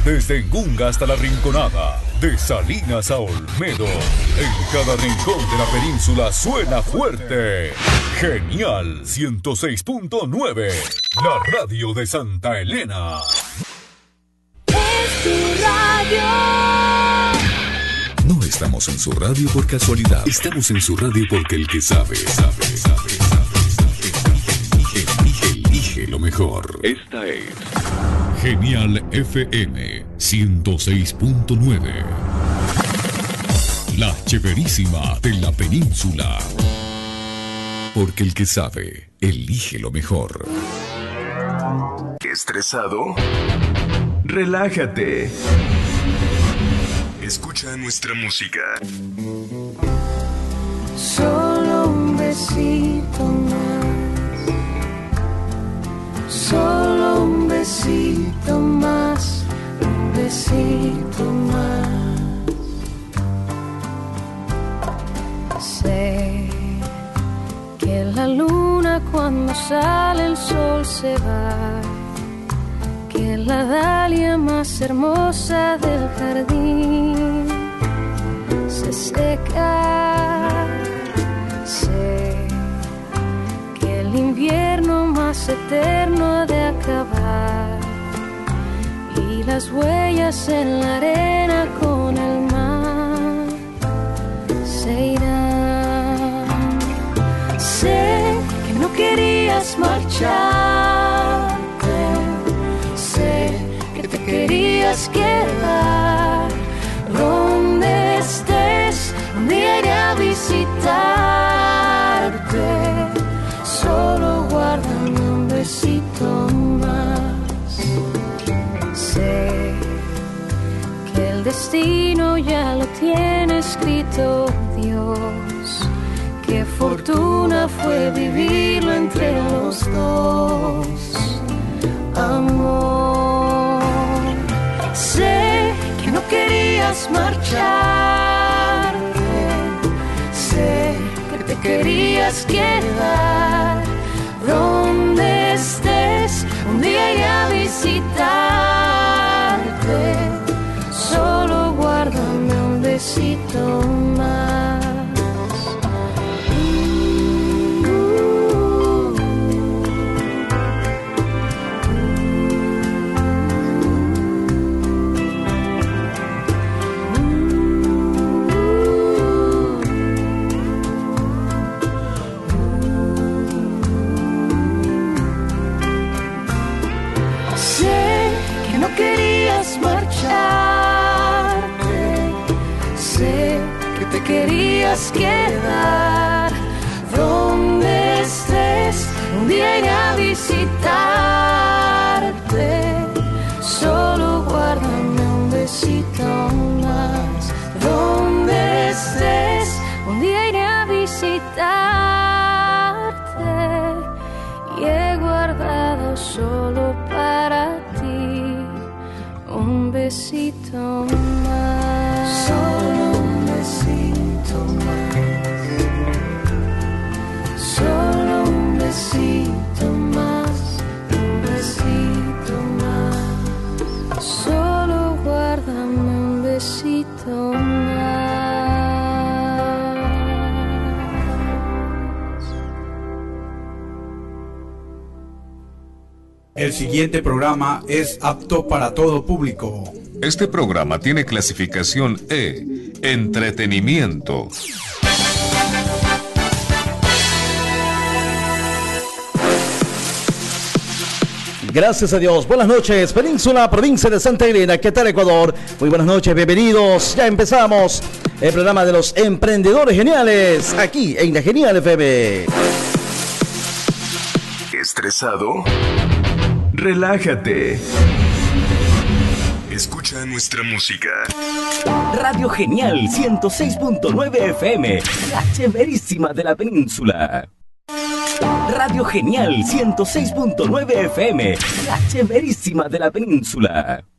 Desde Ngunga hasta La Rinconada, de Salinas a Olmedo, en cada rincón de la península suena fuerte. Genial 106.9, la radio de Santa Elena. Es tu radio. No estamos en su radio por casualidad. Estamos en su radio porque el que sabe. Elige lo mejor. Esta es Genial FM 106.9. La chéverísima de la península. Porque el que sabe, elige lo mejor. ¿Estresado? Relájate. Escucha nuestra música. Solo un besito más. Solo un besito más. Un besito más. Sé que la luna cuando sale el sol se va, que la dalia más hermosa del jardín se seca. Sé que el invierno más eterno ha de acabar y las huellas en la arena con el mar se irán. Sé que no querías marcharte, sé que te querías quedar. Donde estés, un día iré a visitarte. Solo guárdame un besito más. Sé que el destino ya lo tiene escrito Dios. Qué fortuna fue vivirlo entre los dos, amor. Sé que no querías marcharte, sé que te querías quedar. Donde estés, un día iré a visitarte. Solo guárdame un besito más. Sé que te querías quedar. Donde estés, un día iré a visitarte. Solo guárdame un besito más. Donde estés, un día iré a visitarte. Y he guardado solo para ti un besito más. Solo un besito más. Solo un besito más. Un besito más. Solo guárdame un besito más. El siguiente programa es apto para todo público. Este programa tiene clasificación E, entretenimiento. Gracias a Dios. Buenas noches, Península, provincia de Santa Elena. ¿Qué tal, Ecuador? Muy buenas noches, bienvenidos. Ya empezamos el programa de los emprendedores geniales aquí en la Genial FM. ¿Estresado? Relájate. Escucha nuestra música. Radio Genial 106.9 FM, la chéverísima de la península. Radio Genial 106.9 FM, la chéverísima de la península.